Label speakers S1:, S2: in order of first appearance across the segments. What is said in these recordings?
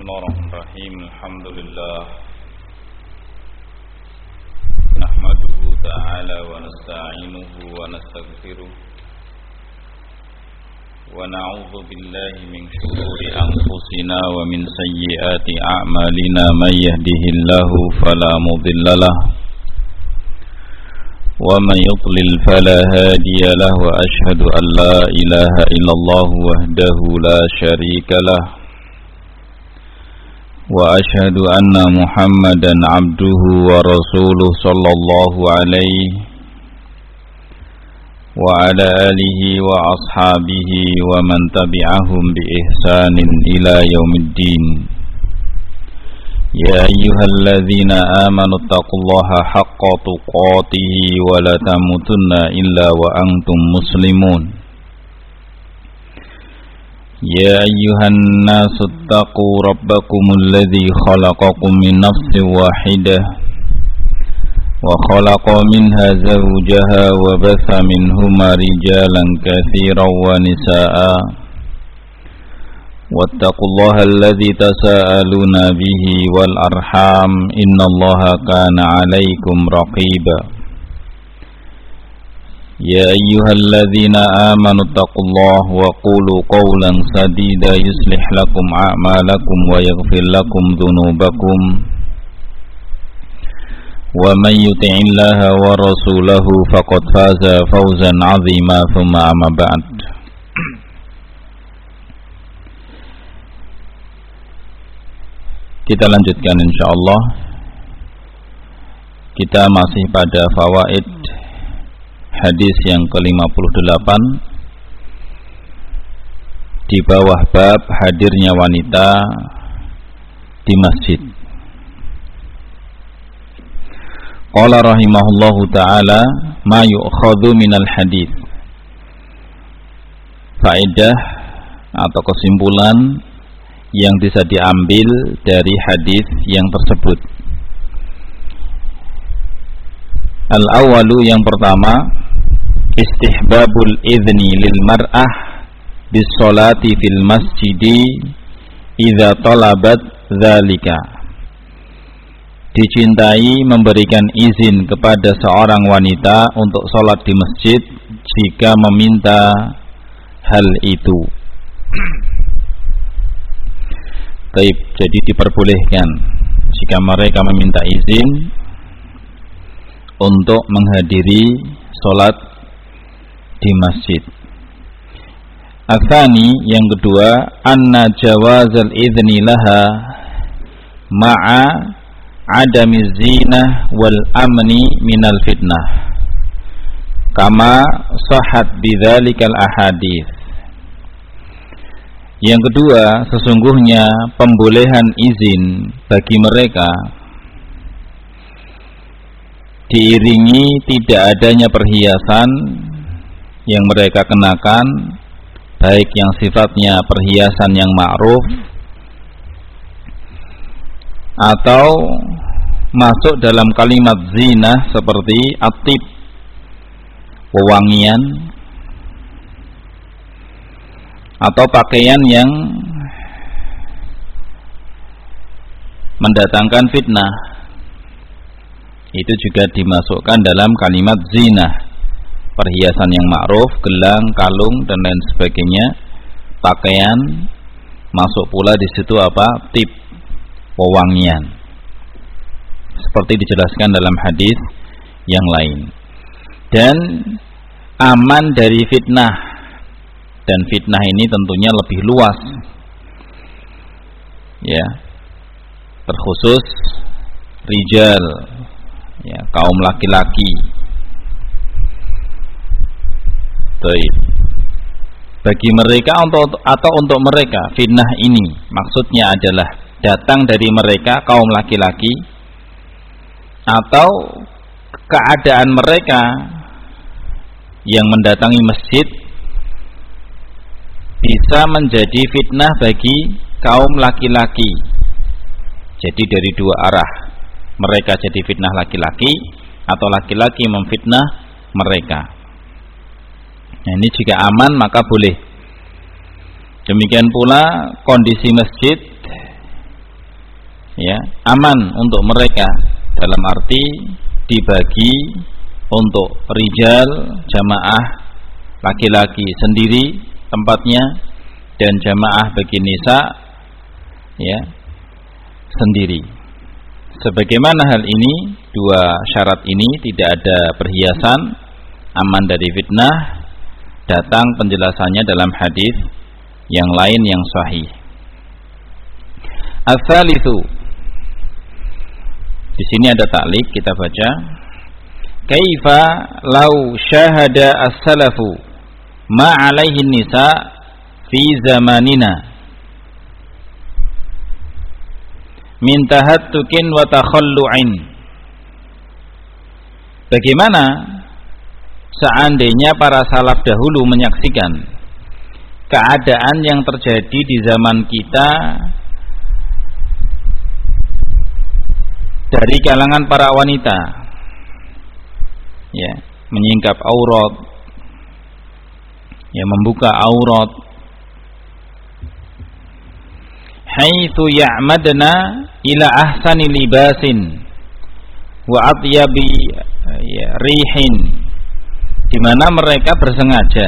S1: Bismillahirrahmanirrahim. Alhamdulillah. Nahmaduhu ta'ala wa nasta'inuhu wa nastaghfiruh. Wa na'udzu billahi min shururi anfusina wa min sayyiati a'malina. May yahdihillahu fala mudhillalah wa man yudlil fala hadiyalah. Wa ashhadu an la ilaha illallah wahdahu la syarikalah. Wa ashhadu anna Muhammadan abduhu wa rasuluh sallallahu alaihi wa ala alihi wa ashabihi wa man tabi'ahum bi ihsanin ila yaumiddin. Ya ayyuhalladzina amanu taqullaha haqqa tuqatih wa la tamutunna illa wa antum muslimun. Ya ayyuhan nasu attaqu rabbakumul ladzi khalaqakum min nafsin wahidah wa khalaqa minha zawjaha wa batha minhuma rijalan katsiran wa nisaa'a wattaqullaha alladzi tasaaluna bihi wal arham innallaha kana 'alaikum raqiba. Ya ayyuhalladzina amanu taqullaha wa qulu qawlan sadida yuslih lakum a'malakum wa yaghfir lakum dhunubakum wa man yuti'illaha wa rasulahu faqad faza fawzan 'azima. Thumma amma ba'd. Kita lanjutkan insyaallah. Kita masih pada fawaid hadis yang ke-58 di bawah bab hadirnya wanita di masjid. Qala rahimahullahu ta'ala ma yu'khadhu minal hadis. Faedah atau kesimpulan yang bisa diambil dari hadis yang tersebut. Al-awwalu, yang pertama, istihbabul idzni lil mar'ah bis sholati fil masjidi idza talabat dzalika. Dicintai memberikan izin kepada seorang wanita untuk sholat di masjid jika meminta hal itu. Baik, jadi diperbolehkan jika mereka meminta izin untuk menghadiri sholat di masjid. Atsani, yang kedua, anna jawazal idzni laha ma'a adami zinah wal amni minal fitnah kama sahhat bidzalikal ahadits. Yang kedua, sesungguhnya pembolehan izin bagi mereka diiringi tidak adanya perhiasan yang mereka kenakan, baik yang sifatnya perhiasan yang ma'ruf atau masuk dalam kalimat zina seperti atib, wewangian, atau pakaian yang mendatangkan fitnah. Itu juga dimasukkan dalam kalimat zina, perhiasan yang ma'ruf, gelang, kalung dan lain sebagainya, pakaian, masuk pula di situ apa? Tip, wewangian. Seperti dijelaskan dalam hadis yang lain. Dan aman dari fitnah. Dan fitnah ini tentunya lebih luas. Ya. Terkhusus rijal, ya, kaum laki-laki. Baik. Bagi mereka atau untuk mereka, fitnah ini maksudnya adalah datang dari mereka kaum laki-laki atau keadaan mereka yang mendatangi masjid bisa menjadi fitnah bagi kaum laki-laki. Jadi dari dua arah, mereka jadi fitnah laki-laki atau laki-laki memfitnah mereka. Nah, ini jika aman maka boleh. Demikian pula kondisi masjid ya, aman untuk mereka dalam arti dibagi untuk rijal jamaah laki-laki sendiri tempatnya dan jamaah bagi nisa ya sendiri. Sebagaimana hal ini, dua syarat ini tidak ada perhiasan, aman dari fitnah, datang penjelasannya dalam hadis yang lain yang sahih. As-salitsu, di sini ada taklik, kita baca. Kaifa law syahada as-salafu ma 'alaihi nisa fi zamanina min tahattukin wa takhallu'in. Bagaimana seandainya para salaf dahulu menyaksikan keadaan yang terjadi di zaman kita dari kalangan para wanita, ya, menyingkap aurat, ya, membuka aurat, haitsu ya'madna ila ahsani libasin wa atyabi rihin, di mana mereka bersengaja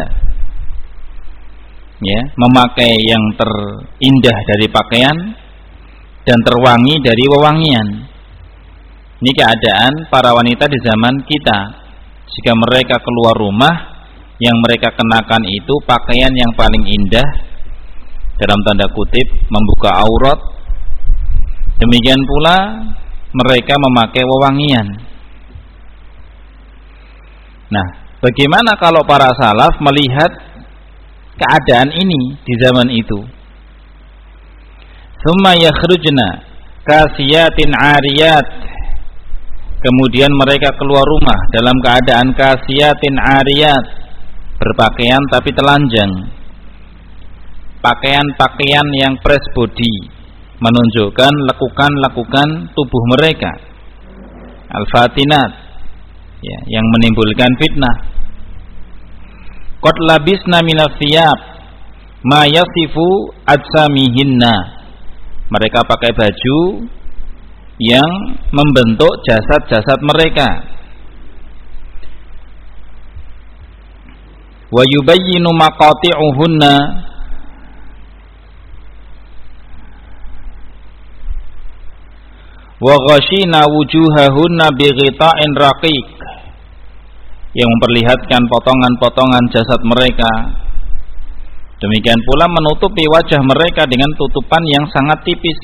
S1: ya memakai yang terindah dari pakaian dan terwangi dari wewangian. Ini keadaan para wanita di zaman kita. Jika mereka keluar rumah, yang mereka kenakan itu pakaian yang paling indah, dalam tanda kutip membuka aurat. Demikian pula mereka memakai wewangian. Nah, bagaimana kalau para salaf melihat keadaan ini di zaman itu? Tsumma yakhrujna kasiyatin 'ariyat, kemudian mereka keluar rumah dalam keadaan kasiyatin 'ariyat, berpakaian tapi telanjang, pakaian-pakaian yang press body, menunjukkan lekukan-lekukan tubuh mereka, al-fatinat, ya, yang menimbulkan fitnah. Qad labisna minas thiyab ma yasifu ajsamihinna, mereka pakai baju yang membentuk jasad-jasad mereka. Wa yubayyinu maqati'uhunna, wa ghashina wujuhahunna bighita'in raqiq, yang memperlihatkan potongan-potongan jasad mereka. Demikian pula menutupi wajah mereka dengan tutupan yang sangat tipis.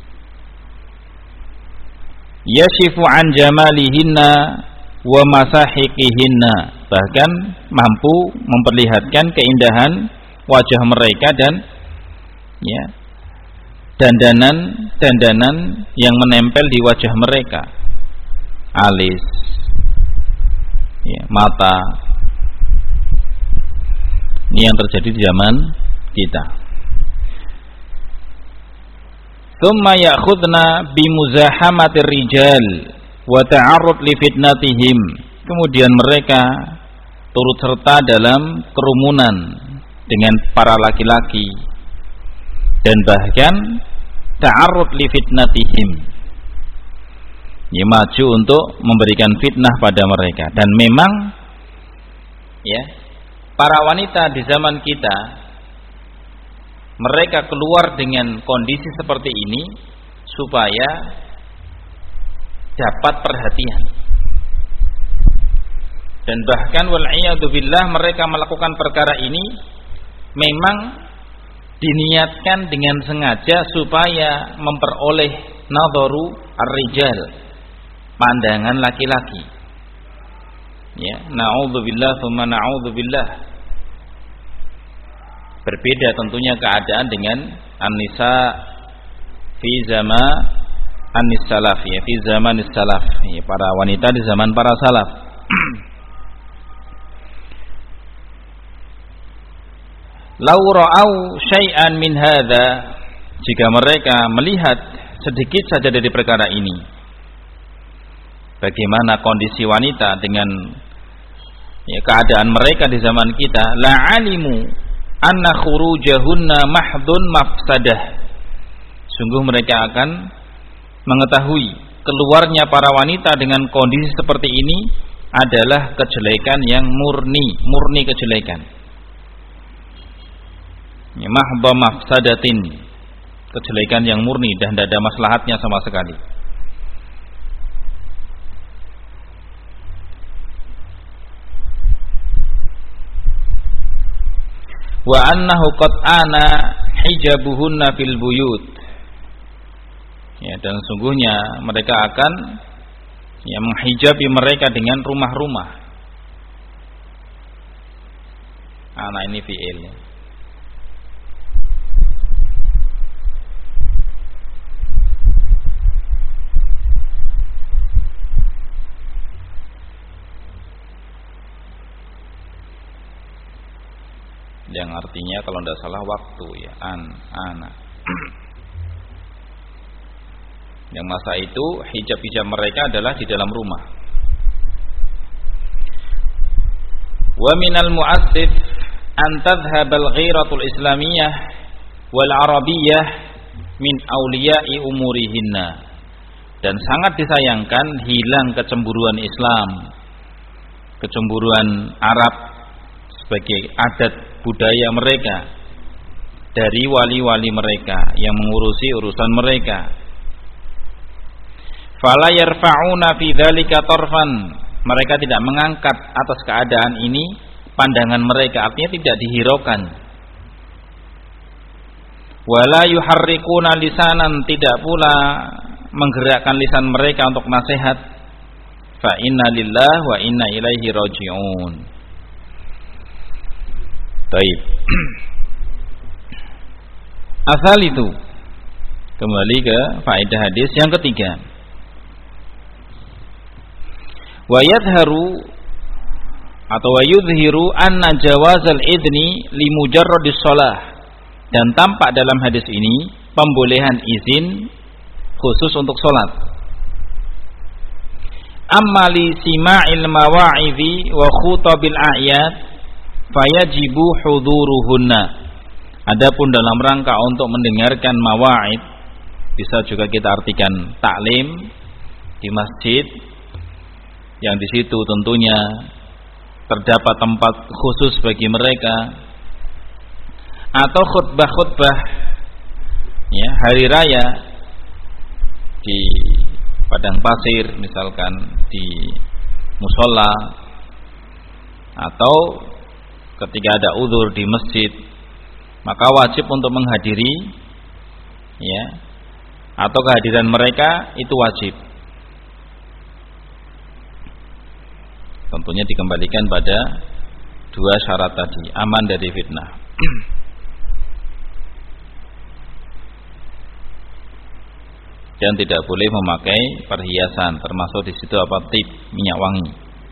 S1: Yashifu an jamalihinna wa masahiqihinna, bahkan mampu memperlihatkan keindahan wajah mereka dan ya dandanan yang menempel di wajah mereka, alis, ya, mata. Ini yang terjadi di zaman kita. Tsumma ya'khudna bimuzahamatir rijal wa ta'arrud li fitnatihim, kemudian mereka turut serta dalam kerumunan dengan para laki-laki dan bahkan ta'arrud li fitnatihim, ya, maju untuk memberikan fitnah pada mereka. Dan memang ya, para wanita di zaman kita, mereka keluar dengan kondisi seperti ini supaya dapat perhatian. Dan bahkan wal'iyadu billah, mereka melakukan perkara ini memang diniatkan dengan sengaja supaya memperoleh nadharu ar-rijal, pandangan laki-laki. Ya, na'udzubillah tsumma na'udzubillah. Berbeda tentunya keadaan dengan an-nisa fi zaman an-salaf, ya, fi zaman salaf, ya, para wanita di zaman para salaf. Lau ra'au syai'an min hadza, jika mereka melihat sedikit saja dari perkara ini, bagaimana kondisi wanita dengan ya, keadaan mereka di zaman kita, la'alimu anna khurujahunna mahdun mafsadah, sungguh mereka akan mengetahui keluarnya para wanita dengan kondisi seperti ini adalah kejelekan yang murni kejelekan. Mahdha mafsadatin, kejelekan yang murni dan tidak ada maslahatnya sama sekali. Wa annahu qad ana hijabuhunna fil buyut. Ya, dan sungguhnya mereka akan menghijabi mereka dengan rumah-rumah. Ana ini fi'il. Yang artinya kalau tidak salah waktu ya, ana. Yang masa itu hijab-hijab mereka adalah di dalam rumah. Wa minal mu'assif an tadhhabal ghiratul islamiyah wal arabiyyah min awliya'i umurihinna. Dan sangat disayangkan hilang kecemburuan Islam, kecemburuan Arab sebagai adat budaya mereka dari wali-wali mereka yang mengurusi urusan mereka. Fala yarfa'una fi dzalika tarfan, mereka tidak mengangkat atas keadaan ini pandangan mereka, artinya tidak dihiraukan. Wala yuharrikuna lisanan, tidak pula menggerakkan lisan mereka untuk nasihat. Fa inna lillahi wa inna ilaihi raji'un. Baik. Asal itu kembali ke faedah hadis yang ketiga. Wa yadharu atau wa yudhiru anna jawazal idni li mujarradis shalah, dan tampak dalam hadis ini pembolehan izin khusus untuk salat. Amma li sima'il mawa'idhi wa khutabil a'yad fayajibu huduruhunna. Adapun dalam rangka untuk mendengarkan mawa'id, bisa juga kita artikan taklim di masjid, yang di situ tentunya terdapat tempat khusus bagi mereka, atau khutbah-khutbah ya, hari raya di padang pasir misalkan, di musola, atau ketika ada udzur di masjid, maka wajib untuk menghadiri ya, atau kehadiran mereka itu wajib. Tentunya dikembalikan pada dua syarat tadi, aman dari fitnah. Dan tidak boleh memakai perhiasan, termasuk di situ apa, tip, minyak wangi.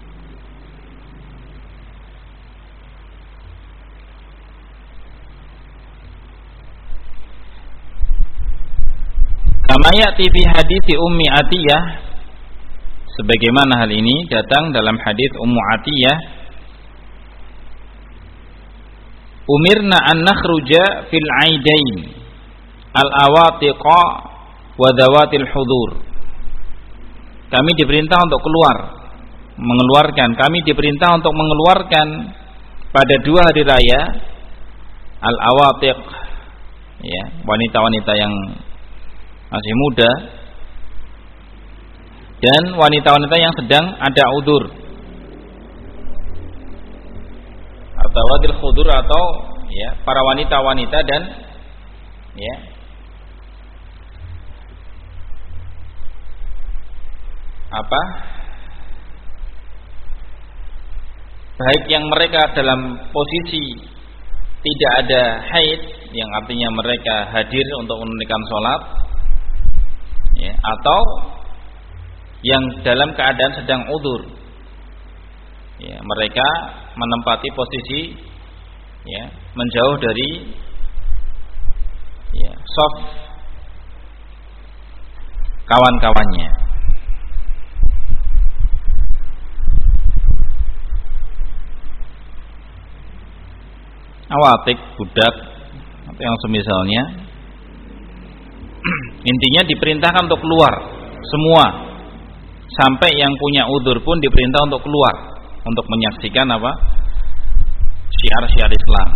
S1: Kama ya'ti fi hadits Ummi Atiyah, sebagaimana hal ini datang dalam hadis Ummu Atiyah, umirna an nakhruja fil aidain al-awatiqa wa dhawatil hudur. Kami diperintah untuk kami diperintah untuk mengeluarkan pada dua hari raya al-awatiq ya, wanita-wanita yang masih muda dan wanita-wanita yang sedang ada udzur, atau wadil khudur, atau ya para wanita-wanita dan ya apa, baik yang mereka dalam posisi tidak ada haid, yang artinya mereka hadir untuk menunaikan sholat ya, atau yang dalam keadaan sedang udzur ya, mereka menempati posisi ya, menjauh dari ya, shaf kawan-kawannya. Awatik, budak atau yang semisalnya. Intinya diperintahkan untuk keluar semua, sampai yang punya udzur pun diperintah untuk keluar untuk menyaksikan apa? Syiar-syiar Islam.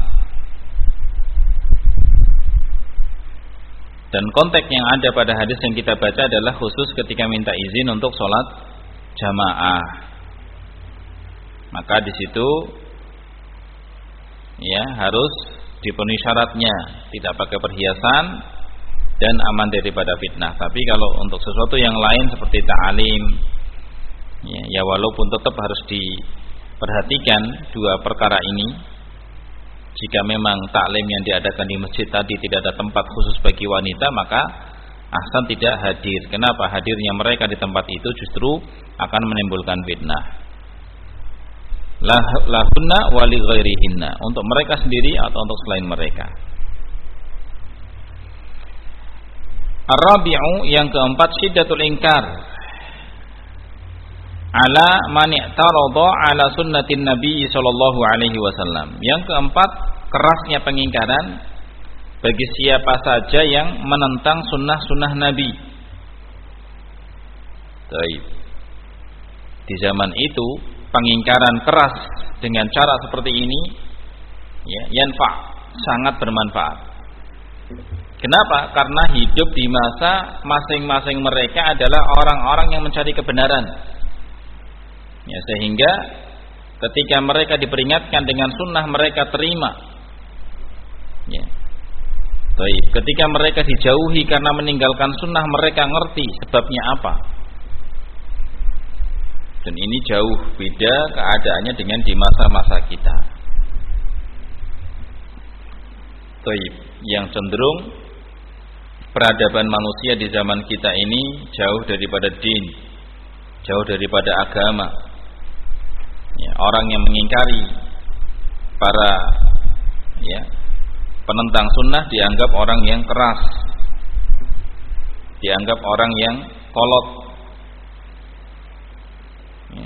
S1: Dan konteks yang ada pada hadis yang kita baca adalah khusus ketika minta izin untuk sholat jamaah. Maka di situ ya harus dipenuhi syaratnya, tidak pakai perhiasan dan aman daripada fitnah. Tapi kalau untuk sesuatu yang lain seperti ta'lim, ya walaupun tetap harus diperhatikan dua perkara ini. Jika memang taklim yang diadakan di masjid tadi tidak ada tempat khusus bagi wanita, maka ahsan tidak hadir. Kenapa? Hadirnya mereka di tempat itu justru akan menimbulkan fitnah. Lahunna wa li ghairihinna, untuk mereka sendiri atau untuk selain mereka. Ar-rabi'u, yang keempat, syiddatul inkar ala man i'tarada ala sunnatin Nabi sallallahu alaihi wasallam. Yang keempat, kerasnya pengingkaran bagi siapa saja yang menentang sunnah-sunnah Nabi. Baik. Di zaman itu pengingkaran keras dengan cara seperti ini ya, sangat bermanfaat. Kenapa? Karena hidup di masa masing-masing mereka adalah orang-orang yang mencari kebenaran. Ya, sehingga ketika mereka diperingatkan dengan sunnah mereka terima. Ya. Baik, ketika mereka dijauhi karena meninggalkan sunnah mereka ngerti sebabnya apa. Dan ini jauh beda keadaannya dengan di masa-masa kita. Baik, yang cenderung peradaban manusia di zaman kita ini jauh daripada din, jauh daripada agama. Ya, orang yang mengingkari para penentang sunnah dianggap orang yang keras, dianggap orang yang kolot, ya.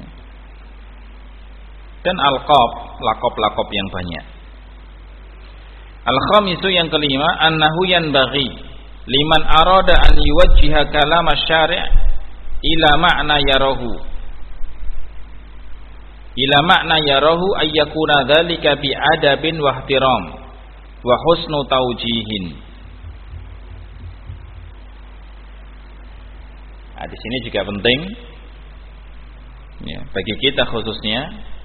S1: Dan lakop yang banyak. Al-khamisu, yang kelima, annahu yanbaghi liman arada an yuwajjiha kalam asy-syari' ila ma'na yarahu ayyakuna dzalika bi adabin wa ihtiram wa husnu taujihin. Nah, di sini juga penting ya, bagi kita khususnya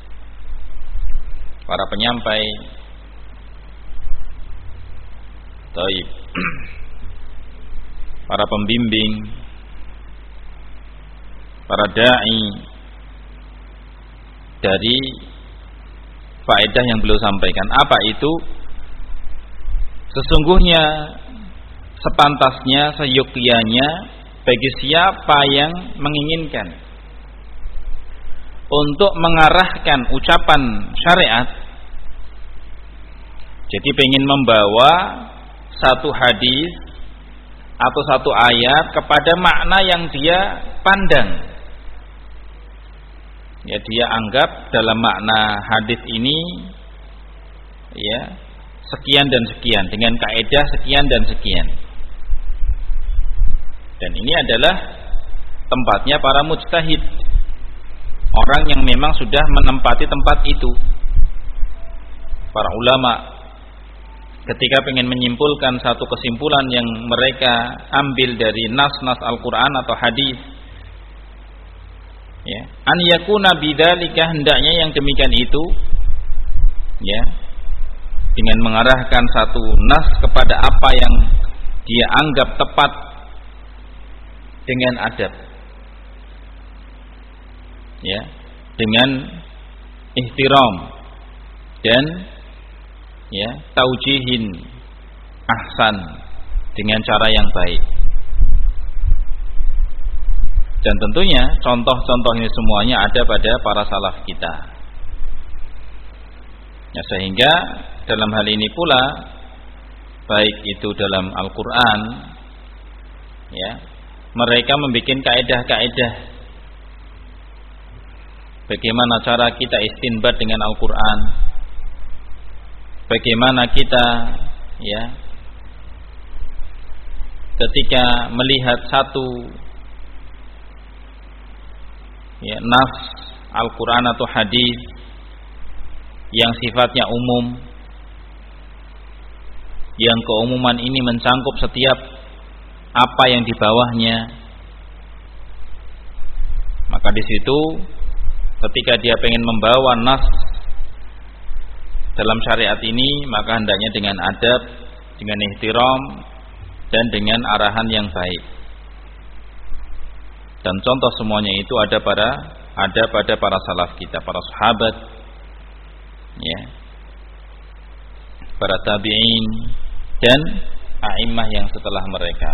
S1: para penyampai taib, para pembimbing, para dai, dari faedah yang beliau sampaikan. Apa itu? Sesungguhnya sepantasnya, seyogyanya bagi siapa yang menginginkan untuk mengarahkan ucapan syariat, jadi pengen membawa satu hadis atau satu ayat kepada makna yang dia pandang. Ya, dia anggap dalam makna hadis ini ya sekian dan sekian, dengan kaidah sekian dan sekian. Dan ini adalah tempatnya para mujtahid, orang yang memang sudah menempati tempat itu. Para ulama ketika ingin menyimpulkan satu kesimpulan yang mereka ambil dari nas-nas Al-Quran atau hadis, ya, an yakuna bidzalika, hendaknya yang demikian itu ya, dengan mengarahkan satu nas kepada apa yang dia anggap tepat dengan adab, ya, dengan ihtiram dan ya taujihin ahsan, dengan cara yang baik. Dan tentunya contoh-contoh ini semuanya ada pada para salaf kita. Ya, sehingga dalam hal ini pula, baik itu dalam Al-Quran, ya, mereka membuat kaidah-kaidah bagaimana cara kita istinbat dengan Al-Quran, bagaimana kita ya ketika melihat satu nas Al-Quran atau hadis yang sifatnya umum, yang keumuman ini mencangkup setiap apa yang di bawahnya, maka di situ ketika dia pengen membawa nas dalam syariat ini, maka hendaknya dengan adab, dengan ihtiram, dan dengan arahan yang baik. Dan contoh semuanya itu ada pada para salaf kita, para sahabat, ya, para tabi'in, dan a'immah yang setelah mereka.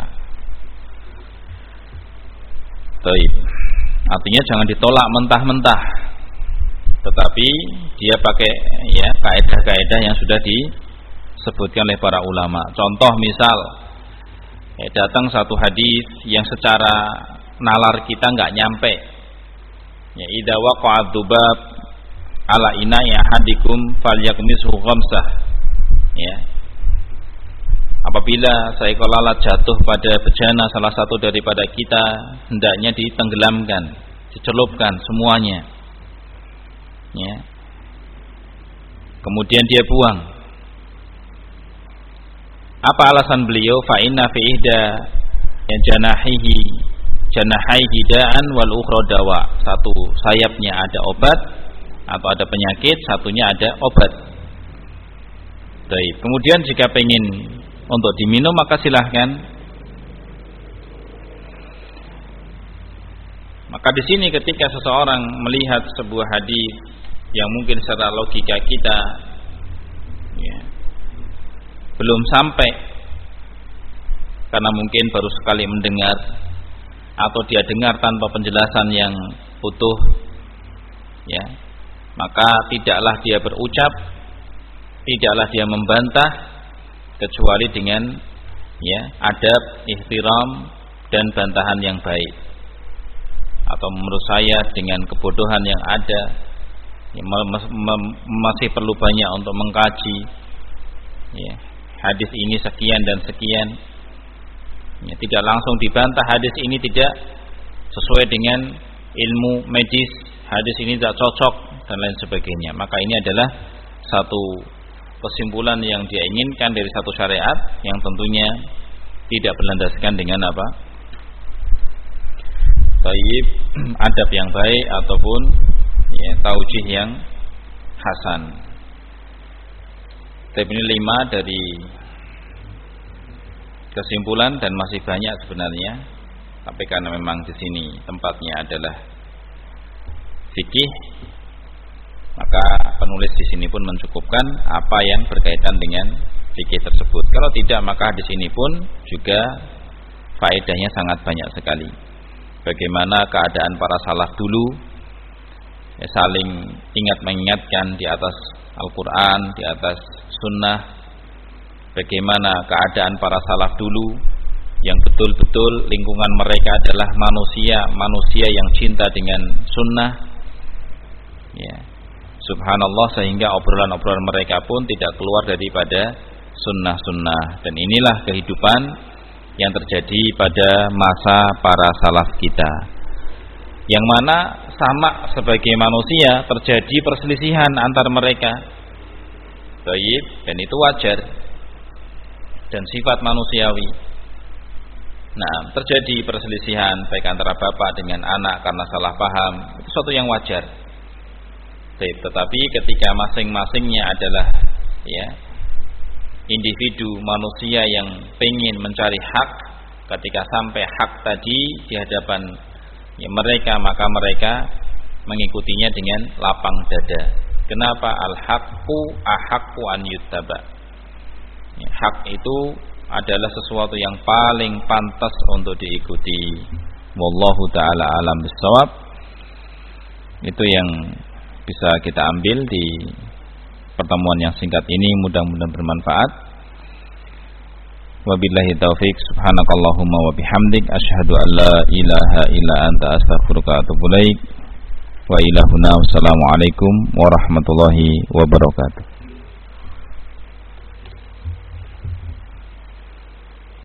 S1: Baik. Artinya jangan ditolak mentah-mentah, tetapi dia pakai kaidah-kaidah yang sudah disebutkan oleh para ulama. Contoh misal, datang satu hadis yang secara nalar kita nggak nyampe. Idza waqa'a dzubab ala ina'i ahadikum falyakmishu khamsah. Ya. Apabila seekor lalat jatuh pada bejana salah satu daripada kita, hendaknya ditenggelamkan, dicelupkan semuanya. Ya. Kemudian dia buang. Apa alasan beliau? Fa inna fi ihda janahihi da'an wal ukhra dawa. Satu sayapnya ada obat atau ada penyakit, satunya ada obat. Baik. Kemudian jika pengen untuk diminum maka silahkan. Maka di sini ketika seseorang melihat sebuah hadis yang mungkin secara logika kita belum sampai, karena mungkin baru sekali mendengar atau dia dengar tanpa penjelasan yang utuh, maka tidaklah dia berucap, tidaklah dia membantah, kecuali dengan adab, ihtiram, dan bantahan yang baik. Atau menurut saya dengan kebodohan yang ada, masih perlu banyak untuk mengkaji hadis ini sekian dan sekian. Tidak langsung dibantah hadis ini tidak sesuai dengan ilmu medis, hadis ini tidak cocok dan lain sebagainya. Maka ini adalah satu kesimpulan yang dia inginkan dari satu syariat yang tentunya tidak berlandaskan dengan taib, adab yang baik ataupun taujih yang hasan. Tapi ini 5 dari kesimpulan dan masih banyak sebenarnya. Tapi karena memang di sini tempatnya adalah fikih, maka penulis di sini pun mencukupkan apa yang berkaitan dengan fikih tersebut. Kalau tidak, maka di sini pun juga faedahnya sangat banyak sekali. Bagaimana keadaan para salaf dulu, saling ingat mengingatkan di atas Al-Quran, di atas Sunnah. Bagaimana keadaan para salaf dulu yang betul-betul lingkungan mereka adalah manusia yang cinta dengan Sunnah. Subhanallah, sehingga obrolan-obrolan mereka pun tidak keluar daripada sunnah-sunnah. Dan inilah kehidupan yang terjadi pada masa para salaf kita, yang mana sama sebagai manusia terjadi perselisihan antar mereka. Baik, dan itu wajar dan sifat manusiawi. Nah, terjadi perselisihan baik antara bapak dengan anak karena salah paham, itu suatu yang wajar. Tetapi ketika masing-masingnya adalah individu manusia yang pengen mencari hak, ketika sampai hak tadi di hadapan mereka, maka mereka mengikutinya dengan lapang dada. Kenapa? Al-haqqu ahaqqu an yuttaba. Hak itu adalah sesuatu yang paling pantas untuk diikuti. Wallahu ta'ala alam bissawab. Itu yang bisa kita ambil di pertemuan yang singkat ini, mudah-mudahan bermanfaat. Wabillahi taufik, subhanakallahumma wa bihamdik, asyhadu an la ilaha illa anta, astaghfiruka wa atubu ilaik. Wa ilahuna, wassalamualaikum warahmatullahi wabarakatuh.